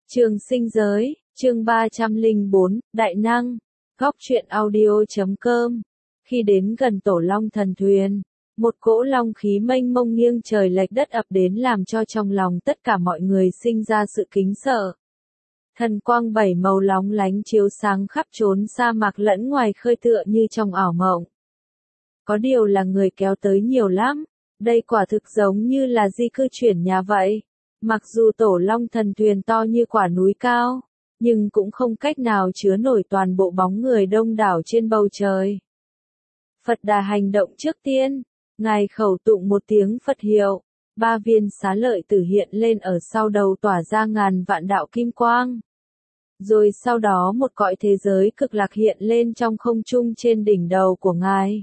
Trường sinh giới, chương 304, Đại năng, góc truyện audio.com. Khi đến gần tổ long thần thuyền, một cỗ long khí mênh mông nghiêng trời lệch đất ập đến làm cho trong lòng tất cả mọi người sinh ra sự kính sợ. Thần quang bảy màu lóng lánh chiếu sáng khắp chốn sa mạc lẫn ngoài khơi tựa như trong ảo mộng. Có điều là người kéo tới nhiều lắm, đây quả thực giống như là di cư chuyển nhà vậy. Mặc dù tổ long thần thuyền to như quả núi cao, nhưng cũng không cách nào chứa nổi toàn bộ bóng người đông đảo trên bầu trời. Phật Đà hành động trước tiên, Ngài khẩu tụng một tiếng Phật hiệu, 3 viên xá lợi tử hiện lên ở sau đầu tỏa ra ngàn vạn đạo kim quang. Rồi sau đó một cõi thế giới cực lạc hiện lên trong không trung trên đỉnh đầu của Ngài.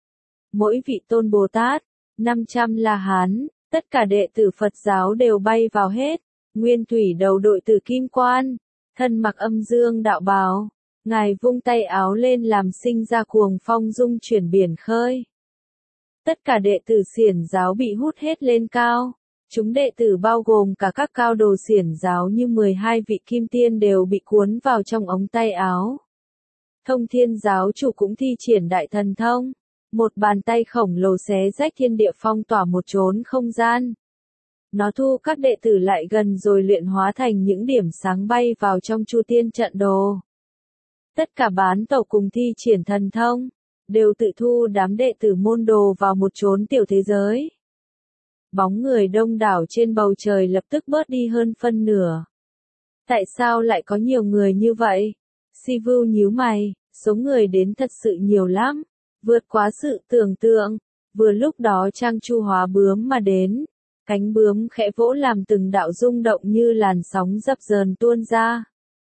Mỗi vị tôn Bồ Tát, 500 La Hán, tất cả đệ tử Phật giáo đều bay vào hết, nguyên thủy đầu đội tử kim quan, thân mặc âm dương đạo bào, Ngài vung tay áo lên làm sinh ra cuồng phong dung chuyển biển khơi. Tất cả đệ tử xiển giáo bị hút hết lên cao, chúng đệ tử bao gồm cả các cao đồ xiển giáo như 12 vị kim tiên đều bị cuốn vào trong ống tay áo. Thông Thiên giáo chủ cũng thi triển đại thần thông. Một bàn tay khổng lồ xé rách thiên địa phong tỏa một chốn không gian. Nó thu các đệ tử lại gần rồi luyện hóa thành những điểm sáng bay vào trong chu tiên trận đồ. Tất cả bán tẩu cùng thi triển thần thông, đều tự thu đám đệ tử môn đồ vào một chốn tiểu thế giới. Bóng người đông đảo trên bầu trời lập tức bớt đi hơn phân nửa. Tại sao lại có nhiều người như vậy? Sivu nhíu mày, số người đến thật sự nhiều lắm. Vượt quá sự tưởng tượng, vừa lúc đó Trang Chu hóa bướm mà đến, cánh bướm khẽ vỗ làm từng đạo rung động như làn sóng dập dờn tuôn ra.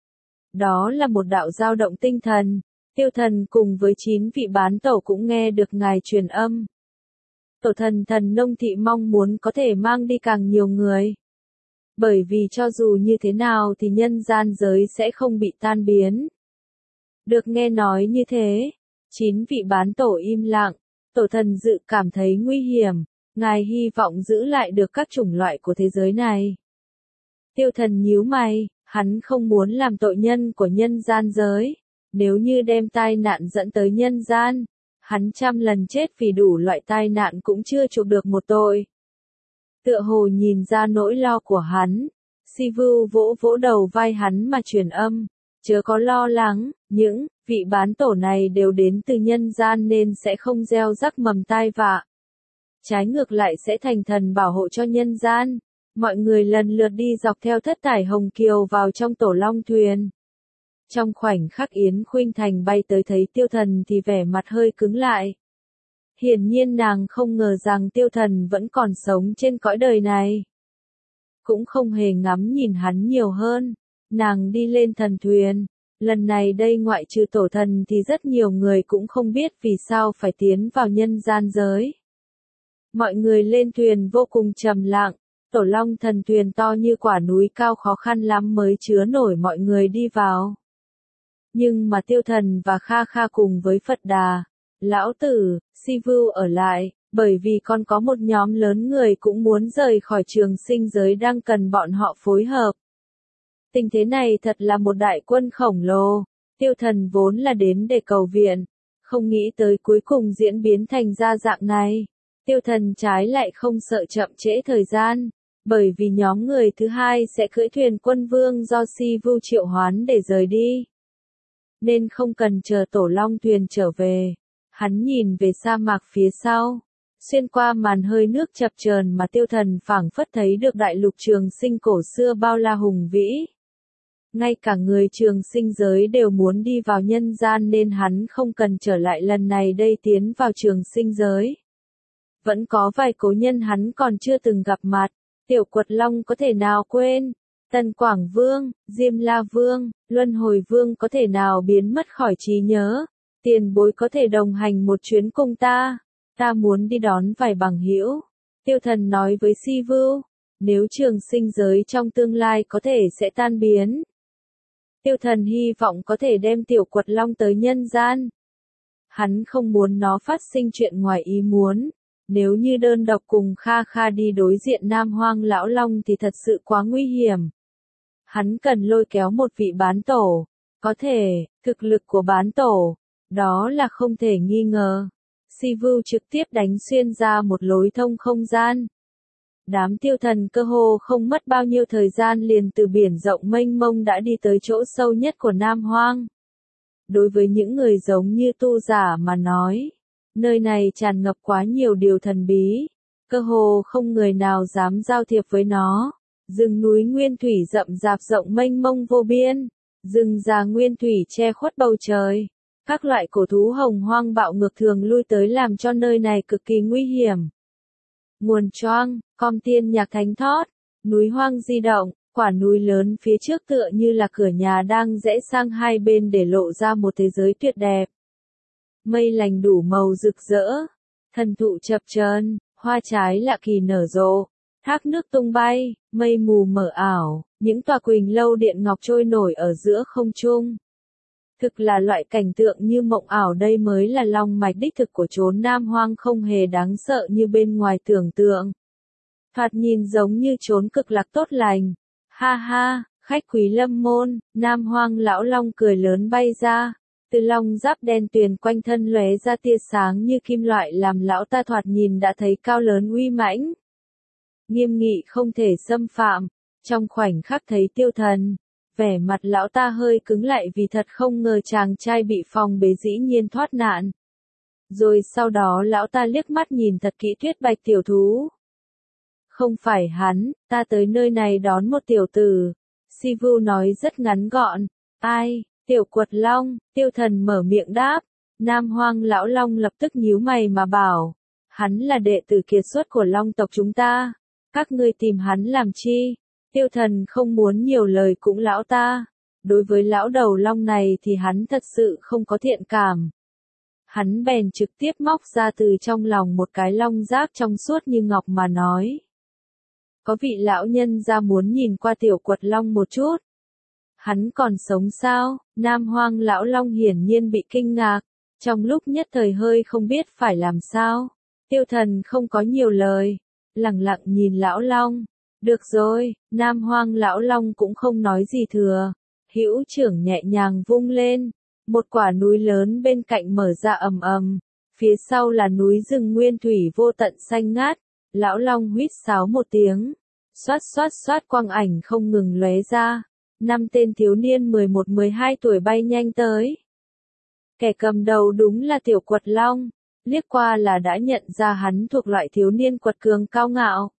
Đó là một đạo dao động tinh thần, Tiêu Thần cùng với 9 vị bán tẩu cũng nghe được Ngài truyền âm. Tổ thần thần nông thị mong muốn có thể mang đi càng nhiều người. Bởi vì cho dù như thế nào thì nhân gian giới sẽ không bị tan biến. Được nghe nói như thế. 9 vị bán tổ im lặng, tổ thần dự cảm thấy nguy hiểm, Ngài hy vọng giữ lại được các chủng loại của thế giới này. Tiêu Thần nhíu mày, hắn không muốn làm tội nhân của nhân gian giới, nếu như đem tai nạn dẫn tới nhân gian, hắn trăm lần chết vì đủ loại tai nạn cũng chưa chuộc được một tội. Tựa hồ nhìn ra nỗi lo của hắn, Sivu vỗ vỗ đầu vai hắn mà truyền âm, chớ có lo lắng, những vị bán tổ này đều đến từ nhân gian nên sẽ không gieo rắc mầm tai vạ. Trái ngược lại sẽ thành thần bảo hộ cho nhân gian. Mọi người lần lượt đi dọc theo thất thải hồng kiều vào trong tổ long thuyền. Trong khoảnh khắc Yến Khuynh Thành bay tới thấy Tiêu Thần thì vẻ mặt hơi cứng lại. Hiển nhiên nàng không ngờ rằng Tiêu Thần vẫn còn sống trên cõi đời này. Cũng không hề ngắm nhìn hắn nhiều hơn. Nàng đi lên thần thuyền. Lần này đây ngoại trừ tổ thần thì rất nhiều người cũng không biết vì sao phải tiến vào nhân gian giới. Mọi người lên thuyền vô cùng trầm lặng, tổ long thần thuyền to như quả núi cao khó khăn lắm mới chứa nổi mọi người đi vào. Nhưng mà Tiêu Thần và Kha Kha cùng với Phật Đà, Lão Tử, Sivu ở lại, bởi vì còn có một nhóm lớn người cũng muốn rời khỏi trường sinh giới đang cần bọn họ phối hợp. Tình thế này thật là một đại quân khổng lồ, Tiêu Thần vốn là đến để cầu viện, không nghĩ tới cuối cùng diễn biến thành ra dạng này. Tiêu Thần trái lại không sợ chậm trễ thời gian, bởi vì nhóm người thứ hai sẽ cưỡi thuyền quân vương do Sivu triệu hoán để rời đi. Nên không cần chờ tổ long thuyền trở về. Hắn nhìn về sa mạc phía sau, xuyên qua màn hơi nước chập chờn mà Tiêu Thần phảng phất thấy được đại lục trường sinh cổ xưa bao la hùng vĩ. Ngay cả người trường sinh giới đều muốn đi vào nhân gian nên hắn không cần trở lại lần này đây tiến vào trường sinh giới. Vẫn có vài cố nhân hắn còn chưa từng gặp mặt, Tiểu Quật Long có thể nào quên, Tần Quảng Vương, Diêm La Vương, Luân Hồi Vương có thể nào biến mất khỏi trí nhớ, tiền bối có thể đồng hành một chuyến cùng ta muốn đi đón vài bằng hữu. Tiêu Thần nói với Sivu, nếu trường sinh giới trong tương lai có thể sẽ tan biến. Tiêu Thần hy vọng có thể đem Tiểu Quật Long tới nhân gian. Hắn không muốn nó phát sinh chuyện ngoài ý muốn. Nếu như đơn độc cùng Kha Kha đi đối diện Nam Hoang Lão Long thì thật sự quá nguy hiểm. Hắn cần lôi kéo một vị bán tổ. Có thể, thực lực của bán tổ, đó là không thể nghi ngờ. Sivu trực tiếp đánh xuyên ra một lối thông không gian. Đám tiêu thần cơ hồ không mất bao nhiêu thời gian liền từ biển rộng mênh mông đã đi tới chỗ sâu nhất của Nam Hoang. Đối với những người giống như tu giả mà nói, nơi này tràn ngập quá nhiều điều thần bí, cơ hồ không người nào dám giao thiệp với nó. Rừng núi nguyên thủy rậm rạp rộng mênh mông vô biên, rừng già nguyên thủy che khuất bầu trời. Các loại cổ thú hồng hoang bạo ngược thường lui tới làm cho nơi này cực kỳ nguy hiểm. Nguồn choang, com tiên nhạc thánh thót, núi hoang di động, quả núi lớn phía trước tựa như là cửa nhà đang rẽ sang hai bên để lộ ra một thế giới tuyệt đẹp. Mây lành đủ màu rực rỡ, thần thụ chập chờn, hoa trái lạ kỳ nở rộ, thác nước tung bay, mây mù mờ ảo, những tòa quỳnh lâu điện ngọc trôi nổi ở giữa không trung. Thực là loại cảnh tượng như mộng ảo, đây mới là long mạch đích thực của chốn Nam Hoang, không hề đáng sợ như bên ngoài tưởng tượng. Thoạt nhìn giống như chốn cực lạc tốt lành. Ha ha, khách quý lâm môn, Nam Hoang lão long cười lớn bay ra. Từ long giáp đen tuyền quanh thân lóe ra tia sáng như kim loại làm lão ta thoạt nhìn đã thấy cao lớn uy mãnh. Nghiêm nghị không thể xâm phạm. Trong khoảnh khắc thấy tiêu thần, vẻ mặt lão ta hơi cứng lại vì thật không ngờ chàng trai bị phong bế dĩ nhiên thoát nạn. Rồi sau đó lão ta liếc mắt nhìn thật kỹ Tuyết Bạch tiểu thú. Không phải hắn, ta tới nơi này đón một tiểu tử. Sivu nói rất ngắn gọn. Ai, tiểu quật long, tiêu thần mở miệng đáp. Nam Hoang lão long lập tức nhíu mày mà bảo. Hắn là đệ tử kiệt xuất của long tộc chúng ta. Các ngươi tìm hắn làm chi? Tiêu thần không muốn nhiều lời cũng lão ta. Đối với lão đầu long này thì hắn thật sự không có thiện cảm. Hắn bèn trực tiếp móc ra từ trong lòng một cái long giáp trong suốt như ngọc mà nói. Có vị lão nhân ra muốn nhìn qua tiểu quật long một chút. Hắn còn sống sao? Nam Hoang lão long hiển nhiên bị kinh ngạc. Trong lúc nhất thời hơi không biết phải làm sao. Tiêu thần không có nhiều lời. Lặng lặng nhìn lão long. Được rồi, Nam Hoang lão long cũng không nói gì thừa. Hữu trưởng nhẹ nhàng vung lên. Một quả núi lớn bên cạnh mở ra ầm ầm. Phía sau là núi rừng nguyên thủy vô tận xanh ngát. Lão long huýt sáo một tiếng. Xoát xoát xoát quang ảnh không ngừng lóe ra. 5 tên thiếu niên 11-12 tuổi bay nhanh tới. Kẻ cầm đầu đúng là tiểu quật long. Liếc qua là đã nhận ra hắn thuộc loại thiếu niên quật cường cao ngạo.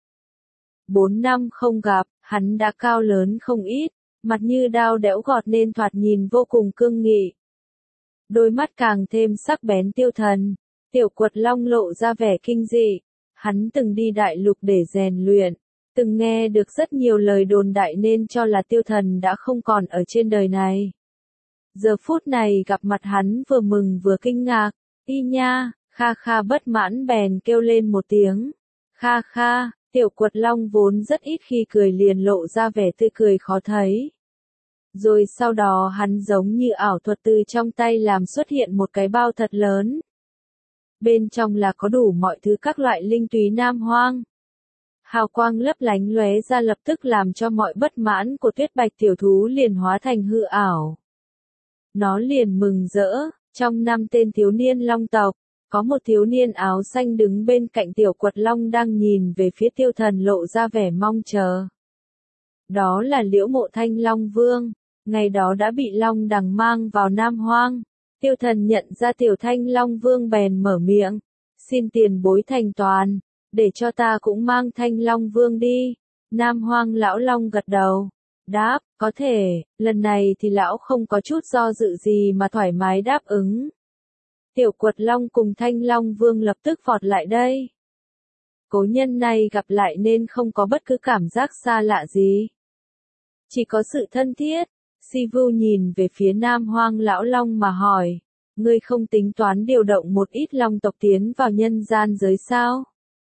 4 năm không gặp, hắn đã cao lớn không ít, mặt như đao đẽo gọt nên thoạt nhìn vô cùng cương nghị. Đôi mắt càng thêm sắc bén tiêu thần, tiểu quật long lộ ra vẻ kinh dị. Hắn từng đi đại lục để rèn luyện, từng nghe được rất nhiều lời đồn đại nên cho là tiêu thần đã không còn ở trên đời này. Giờ phút này gặp mặt hắn vừa mừng vừa kinh ngạc, y nha, kha kha bất mãn bèn kêu lên một tiếng. Kha kha, tiểu quật long vốn rất ít khi cười liền lộ ra vẻ tươi cười khó thấy. Rồi sau đó hắn giống như ảo thuật từ trong tay làm xuất hiện một cái bao thật lớn. Bên trong là có đủ mọi thứ các loại linh túy Nam Hoang. Hào quang lấp lánh lóe ra lập tức làm cho mọi bất mãn của Tuyết Bạch tiểu thú liền hóa thành hư ảo. Nó liền mừng rỡ, trong 5 tên thiếu niên long tộc, có một thiếu niên áo xanh đứng bên cạnh tiểu quật long đang nhìn về phía tiêu thần lộ ra vẻ mong chờ. Đó là Liễu Mộ Thanh Long Vương, ngày đó đã bị Long Đằng mang vào Nam Hoang. Tiêu thần nhận ra tiểu Thanh Long Vương bèn mở miệng, xin tiền bối thành toàn, để cho ta cũng mang Thanh Long Vương đi. Nam Hoang lão long gật đầu, đáp, có thể, lần này thì lão không có chút do dự gì mà thoải mái đáp ứng. Tiểu quật long cùng Thanh Long Vương lập tức vọt lại đây. Cố nhân này gặp lại nên không có bất cứ cảm giác xa lạ gì. Chỉ có sự thân thiết. Sivu nhìn về phía Nam Hoang lão long mà hỏi, ngươi không tính toán điều động một ít long tộc tiến vào nhân gian giới sao?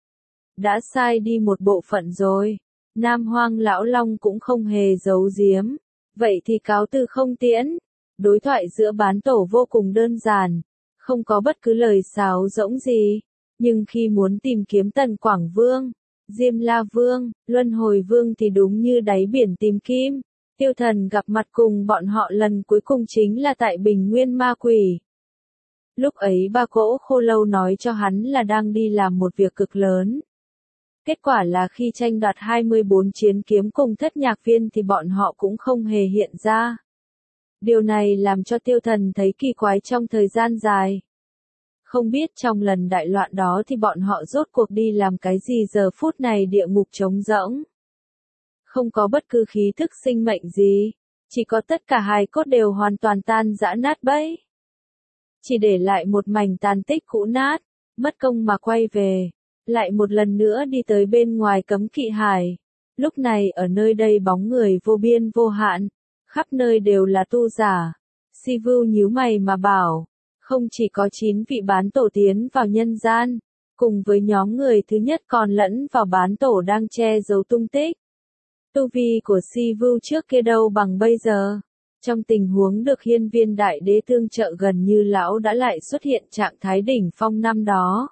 Đã sai đi một bộ phận rồi. Nam Hoang lão long cũng không hề giấu giếm. Vậy thì cáo từ không tiễn. Đối thoại giữa bán tổ vô cùng đơn giản. Không có bất cứ lời sáo rỗng gì. Nhưng khi muốn tìm kiếm Tần Quảng Vương, Diêm La Vương, Luân Hồi Vương thì đúng như đáy biển tìm kim. Tiêu Thần gặp mặt cùng bọn họ lần cuối cùng chính là tại Bình Nguyên Ma Quỷ. Lúc ấy ba cỗ khô lâu nói cho hắn là đang đi làm một việc cực lớn. Kết quả là khi tranh đoạt 24 chiến kiếm cùng thất nhạc viên thì bọn họ cũng không hề hiện ra. Điều này làm cho Tiêu Thần thấy kỳ quái trong thời gian dài. Không biết trong lần đại loạn đó thì bọn họ rốt cuộc đi làm cái gì, giờ phút này địa ngục trống rỗng. Không có bất cứ khí thức sinh mệnh gì, chỉ có tất cả hài cốt đều hoàn toàn tan rã nát bấy. Chỉ để lại một mảnh tàn tích cũ nát, mất công mà quay về, lại một lần nữa đi tới bên ngoài cấm kỵ hải. Lúc này ở nơi đây bóng người vô biên vô hạn, khắp nơi đều là tu giả. Si Vưu nhíu mày mà bảo, không chỉ có 9 vị bán tổ tiến vào nhân gian, cùng với nhóm người thứ nhất còn lẫn vào bán tổ đang che giấu tung tích. Tu vi của Si Vưu trước kia đâu bằng bây giờ. Trong tình huống được hiên viên đại đế tương trợ gần như lão đã lại xuất hiện trạng thái đỉnh phong năm đó.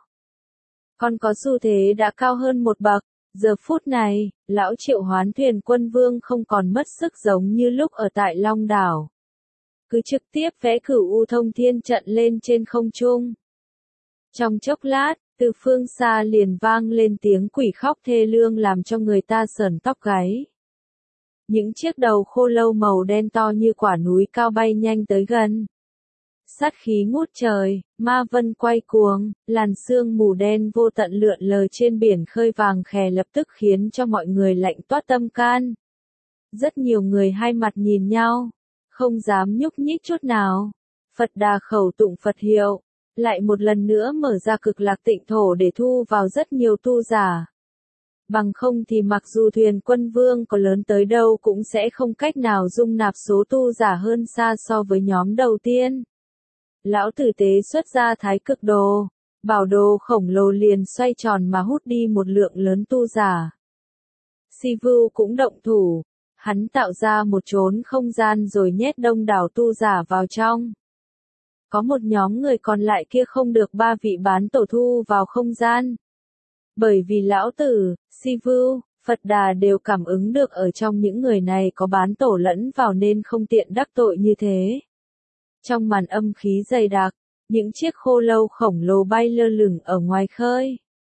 Còn có xu thế đã cao hơn một bậc, giờ phút này, lão triệu hoán thuyền quân vương không còn mất sức giống như lúc ở tại Long Đảo. Cứ trực tiếp vẽ cửu u thông thiên trận lên trên không trung. Trong chốc lát, từ phương xa liền vang lên tiếng quỷ khóc thê lương làm cho người ta sởn tóc gáy. Những chiếc đầu khô lâu màu đen to như quả núi cao bay nhanh tới gần. Sát khí ngút trời, ma vân quay cuồng, làn sương mù đen vô tận lượn lờ trên biển khơi vàng khè lập tức khiến cho mọi người lạnh toát tâm can. Rất nhiều người hai mặt nhìn nhau, không dám nhúc nhích chút nào. Phật Đà khẩu tụng Phật hiệu, lại một lần nữa mở ra cực lạc tịnh thổ để thu vào rất nhiều tu giả. Bằng không thì mặc dù thuyền quân vương có lớn tới đâu cũng sẽ không cách nào dung nạp số tu giả hơn xa so với nhóm đầu tiên. Lão tử tế xuất ra thái cực đồ, bảo đồ khổng lồ liền xoay tròn mà hút đi một lượng lớn tu giả. Si Vưu cũng động thủ, hắn tạo ra một chốn không gian rồi nhét đông đảo tu giả vào trong. Có một nhóm người còn lại kia không được ba vị bán tổ thu vào không gian. Bởi vì lão tử, Si Vưu, Phật Đà đều cảm ứng được ở trong những người này có bán tổ lẫn vào nên không tiện đắc tội như thế. Trong màn âm khí dày đặc, những chiếc khô lâu khổng lồ bay lơ lửng ở ngoài khơi.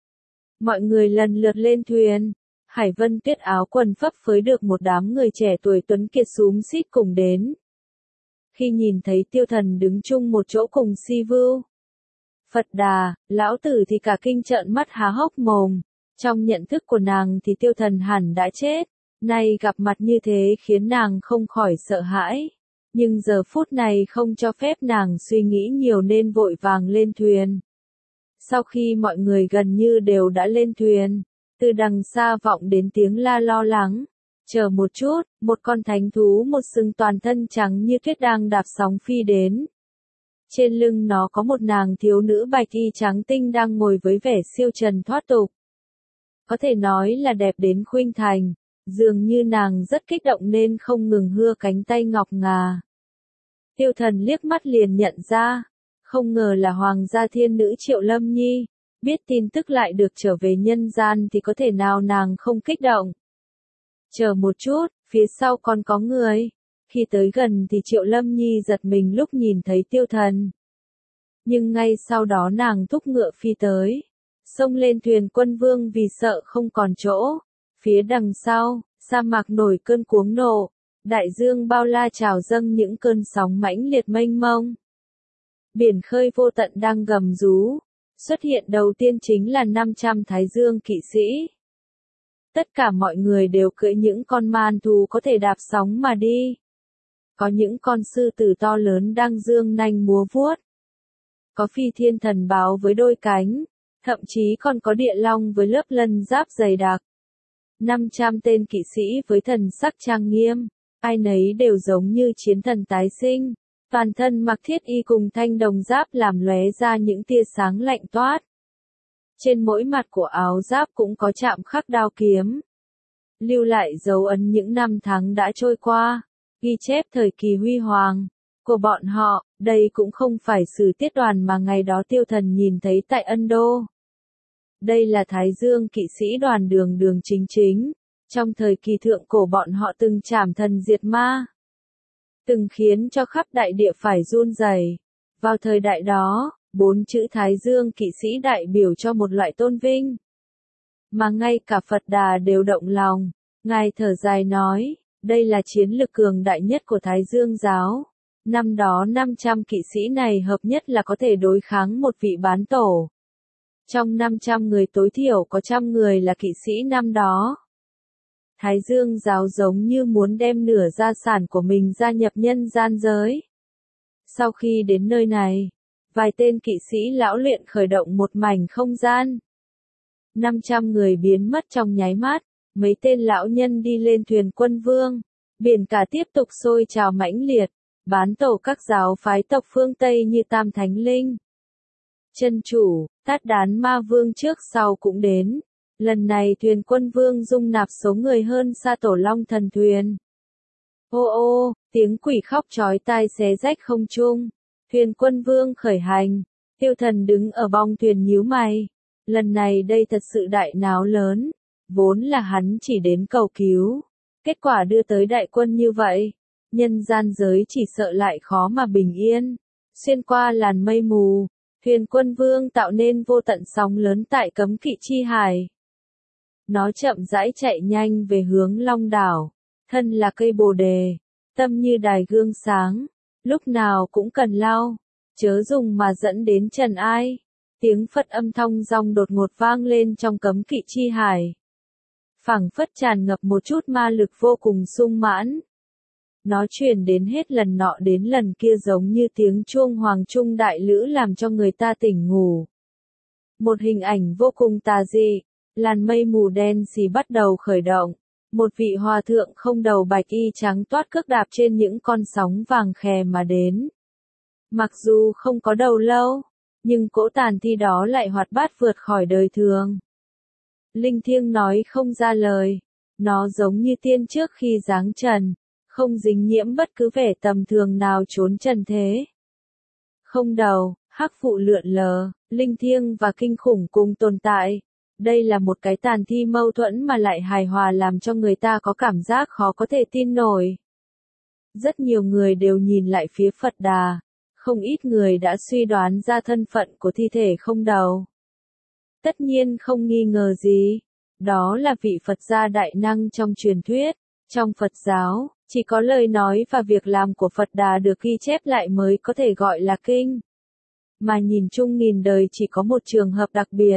Mọi người lần lượt lên thuyền, Hải Vân Tuyết áo quần phấp phới được một đám người trẻ tuổi tuấn kiệt xúm xít cùng đến. Khi nhìn thấy Tiêu Thần đứng chung một chỗ cùng Si Vưu, Phật Đà, lão tử thì cả kinh trợn mắt há hốc mồm. Trong nhận thức của nàng thì Tiêu Thần hẳn đã chết, nay gặp mặt như thế khiến nàng không khỏi sợ hãi. Nhưng giờ phút này không cho phép nàng suy nghĩ nhiều nên vội vàng lên thuyền. Sau khi mọi người gần như đều đã lên thuyền, từ đằng xa vọng đến tiếng la lo lắng. Chờ một chút, một con thánh thú một sừng toàn thân trắng như tuyết đang đạp sóng phi đến. Trên lưng nó có một nàng thiếu nữ bạch y trắng tinh đang ngồi với vẻ siêu trần thoát tục. Có thể nói là đẹp đến khuynh thành, dường như nàng rất kích động nên không ngừng hưa cánh tay ngọc ngà. Tiêu Thần liếc mắt liền nhận ra, không ngờ là hoàng gia thiên nữ Triệu Lâm Nhi, biết tin tức lại được trở về nhân gian thì có thể nào nàng không kích động. Chờ một chút, phía sau còn có người. Khi tới gần thì Triệu Lâm Nhi giật mình lúc nhìn thấy Tiêu Thần. Nhưng ngay sau đó nàng thúc ngựa phi tới, xông lên thuyền quân vương vì sợ không còn chỗ. Phía đằng sau, sa mạc nổi cơn cuống nộ, đại dương bao la trào dâng những cơn sóng mãnh liệt mênh mông. Biển khơi vô tận đang gầm rú, xuất hiện đầu tiên chính là 500 Thái Dương kỵ sĩ. Tất cả mọi người đều cưỡi những con man thú có thể đạp sóng mà đi. Có những con sư tử to lớn đang dương nanh múa vuốt. Có phi thiên thần báo với đôi cánh, thậm chí còn có địa long với lớp lân giáp dày đặc. 500 tên kỵ sĩ với thần sắc trang nghiêm, ai nấy đều giống như chiến thần tái sinh, toàn thân mặc thiết y cùng thanh đồng giáp làm lóe ra những tia sáng lạnh toát. Trên mỗi mặt của áo giáp cũng có chạm khắc đao kiếm, lưu lại dấu ấn những năm tháng đã trôi qua, ghi chép thời kỳ huy hoàng của bọn họ. Đây cũng không phải sử tiết đoàn mà ngày đó Tiêu Thần nhìn thấy tại Ân Đô. Đây là Thái Dương kỵ sĩ đoàn đường đường chính chính, Trong thời kỳ thượng cổ bọn họ từng trảm thần diệt ma, từng khiến cho khắp đại địa phải run rẩy. Vào thời đại đó, 4 chữ Thái Dương kỵ sĩ đại biểu cho một loại tôn vinh, mà ngay cả Phật Đà đều động lòng. Ngài thở dài nói, đây là chiến lực cường đại nhất của Thái Dương giáo. Năm đó 500 kỵ sĩ này hợp nhất là có thể đối kháng một vị bán tổ. Trong 500 người tối thiểu có 100 người là kỵ sĩ năm đó. Thái Dương giáo giống như muốn đem nửa gia sản của mình gia nhập nhân gian giới. Sau khi đến nơi này, vài tên kỵ sĩ lão luyện khởi động một mảnh không gian. 500 người biến mất trong nháy mắt, mấy tên lão nhân đi lên thuyền quân vương. Biển cả tiếp tục sôi trào mãnh liệt, bán tổ các giáo phái tộc phương Tây như Tam Thánh Linh, Chân Chủ, Tát Đán Ma Vương trước sau cũng đến. Lần này thuyền quân vương dung nạp số người hơn xa Tổ Long thần thuyền. Ô ô, tiếng quỷ khóc chói tai xé rách không trung. Thuyền quân vương khởi hành, Tiêu Thần đứng ở bong thuyền nhíu mày. Lần này đây thật sự đại náo lớn, vốn là hắn chỉ đến cầu cứu. Kết quả đưa tới đại quân như vậy, nhân gian giới chỉ sợ lại khó mà bình yên. Xuyên qua làn mây mù, thuyền quân vương tạo nên vô tận sóng lớn tại cấm kỵ chi hải. Nó chậm rãi chạy nhanh về hướng Long đảo, thân là cây bồ đề, tâm như đài gương sáng, lúc nào cũng cần lau, chớ dùng mà dẫn đến trần ai. Tiếng Phật âm thong dong đột ngột vang lên trong cấm kỵ chi hải. Phảng phất tràn ngập một chút ma lực vô cùng sung mãn. Nó truyền đến hết lần nọ đến lần kia giống như tiếng chuông hoàng trung đại lữ làm cho người ta tỉnh ngủ. Một hình ảnh vô cùng tà dị, làn mây mù đen xì bắt đầu khởi động. Một vị hòa thượng không đầu bạch y trắng toát cước đạp trên những con sóng vàng khè mà đến. Mặc dù không có đầu lâu, nhưng cỗ tàn thi đó lại hoạt bát vượt khỏi đời thường. Linh thiêng nói không ra lời, nó giống như tiên trước khi giáng trần, không dính nhiễm bất cứ vẻ tầm thường nào trốn trần thế. Không đầu, hắc phụ lượn lờ, linh thiêng và kinh khủng cùng tồn tại. Đây là một cái tàn thi mâu thuẫn mà lại hài hòa làm cho người ta có cảm giác khó có thể tin nổi. Rất nhiều người đều nhìn lại phía Phật Đà, không ít người đã suy đoán ra thân phận của thi thể không đầu. Tất nhiên không nghi ngờ gì, đó là vị Phật gia đại năng trong truyền thuyết. Trong Phật giáo, chỉ có lời nói và việc làm của Phật Đà được ghi chép lại mới có thể gọi là kinh. Mà nhìn chung nghìn đời chỉ có một trường hợp đặc biệt.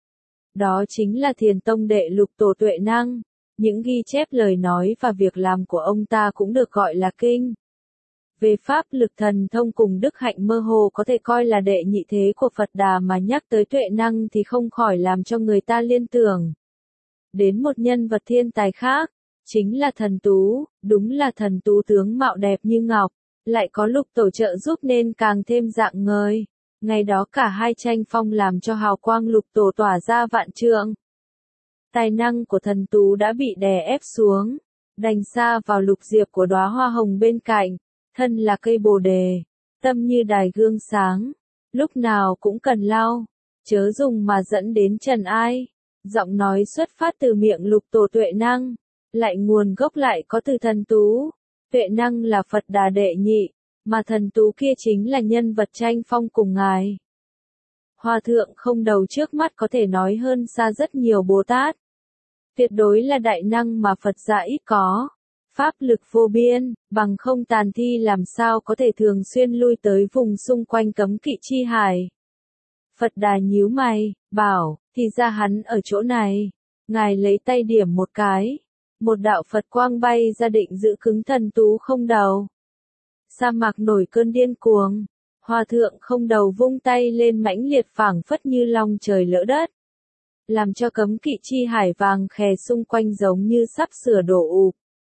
Đó chính là Thiền Tông đệ Lục Tổ Tuệ Năng. Những ghi chép lời nói và việc làm của ông ta cũng được gọi là kinh. Về pháp lực thần thông cùng đức hạnh mơ hồ có thể coi là đệ nhị thế của Phật Đà mà nhắc tới Tuệ Năng thì không khỏi làm cho người ta liên tưởng đến một nhân vật thiên tài khác, chính là Thần Tú. Đúng là Thần Tú tướng mạo đẹp như ngọc, lại có Lục Tổ trợ giúp nên càng thêm rạng ngời. Ngày đó cả hai tranh phong làm cho hào quang Lục Tổ tỏa ra vạn trượng. Tài năng của Thần Tú đã bị đè ép xuống, đành xa vào lục diệp của đóa hoa hồng bên cạnh. Thân là cây bồ đề, tâm như đài gương sáng, lúc nào cũng cần lau, chớ dùng mà dẫn đến trần ai. Giọng nói xuất phát từ miệng Lục Tổ Tuệ Năng, lại nguồn gốc lại có từ Thần Tú. Tuệ Năng là Phật Đà đệ nhị, mà Thần Tú kia chính là nhân vật tranh phong cùng ngài. Hòa thượng không đầu trước mắt có thể nói hơn xa rất nhiều Bồ Tát. Tuyệt đối là đại năng mà Phật gia ít có. Pháp lực vô biên, bằng không tàn thi làm sao có thể thường xuyên lui tới vùng xung quanh cấm kỵ chi hải. Phật Đà nhíu mày, bảo, thì ra hắn ở chỗ này. Ngài lấy tay điểm một cái. Một đạo Phật quang bay ra định giữ cứng Thần Tú không đầu. Sa mạc nổi cơn điên cuồng. Hòa thượng không đầu vung tay lên mãnh liệt phảng phất như long trời lỡ đất. Làm cho cấm kỵ chi hải vàng khè xung quanh giống như sắp sửa đổ ụp.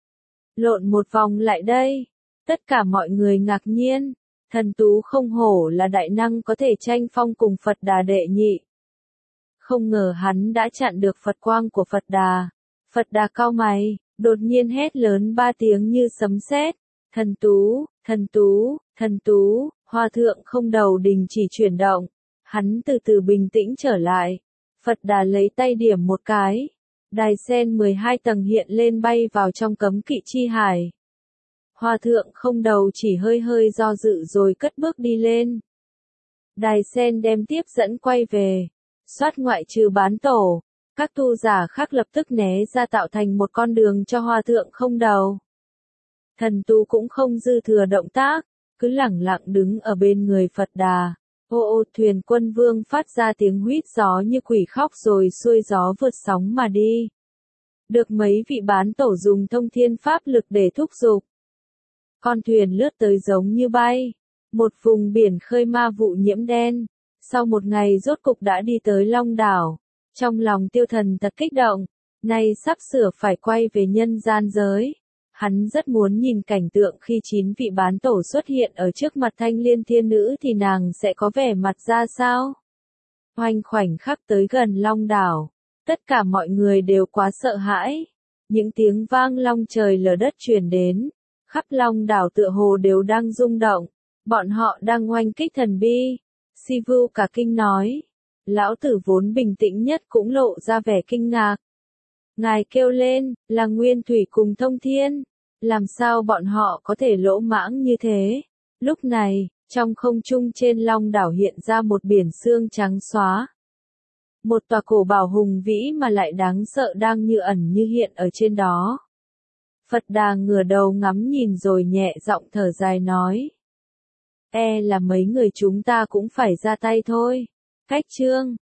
Lộn một vòng lại đây. Tất cả mọi người ngạc nhiên. Thần Tú không hổ là đại năng có thể tranh phong cùng Phật Đà đệ nhị. Không ngờ hắn đã chặn được Phật quang của Phật Đà. Phật Đà cau mày, đột nhiên hét lớn 3 tiếng như sấm sét. Thần Tú, Thần Tú, Thần Tú. Hòa thượng không đầu đình chỉ chuyển động. Hắn từ từ bình tĩnh trở lại. Phật Đà lấy tay điểm một cái. Đài sen 12 tầng hiện lên bay vào trong cấm kỵ chi hải. Hòa thượng không đầu chỉ hơi hơi do dự rồi cất bước đi lên. Đài sen đem tiếp dẫn quay về. Soát ngoại trừ bán tổ, các tu giả khác lập tức né ra tạo thành một con đường cho hòa thượng không đầu. Thần tu cũng không dư thừa động tác, cứ lẳng lặng đứng ở bên người Phật Đà. Ô thuyền Quân Vương phát ra tiếng huýt gió như quỷ khóc rồi xuôi gió vượt sóng mà đi. Được mấy vị bán tổ dùng thông thiên pháp lực để thúc giục. Con thuyền lướt tới giống như bay. Một vùng biển khơi ma vụ nhiễm đen. Sau một ngày rốt cục đã đi tới Long Đảo. Trong lòng Tiêu Thần thật kích động. Nay sắp sửa phải quay về nhân gian giới. Hắn rất muốn nhìn cảnh tượng khi 9 vị bán tổ xuất hiện ở trước mặt Thanh Liên Thiên Nữ thì nàng sẽ có vẻ mặt ra sao. Hoành khoảnh khắc tới gần Long Đảo. Tất cả mọi người đều quá sợ hãi. Những tiếng vang long trời lở đất truyền đến. Khắp Long Đảo tựa hồ đều đang rung động. Bọn họ đang oanh kích thần bi. Si Vu cả kinh nói. Lão tử vốn bình tĩnh nhất cũng lộ ra vẻ kinh ngạc. Ngài kêu lên, là Nguyên Thủy cùng Thông Thiên. Làm sao bọn họ có thể lỗ mãng như thế? Lúc này, trong không trung trên Long Đảo hiện ra một biển sương trắng xóa. Một tòa cổ bảo hùng vĩ mà lại đáng sợ đang như ẩn như hiện ở trên đó. Phật Đà ngửa đầu ngắm nhìn rồi nhẹ giọng thở dài nói. Là mấy người chúng ta cũng phải ra tay thôi. Cách chương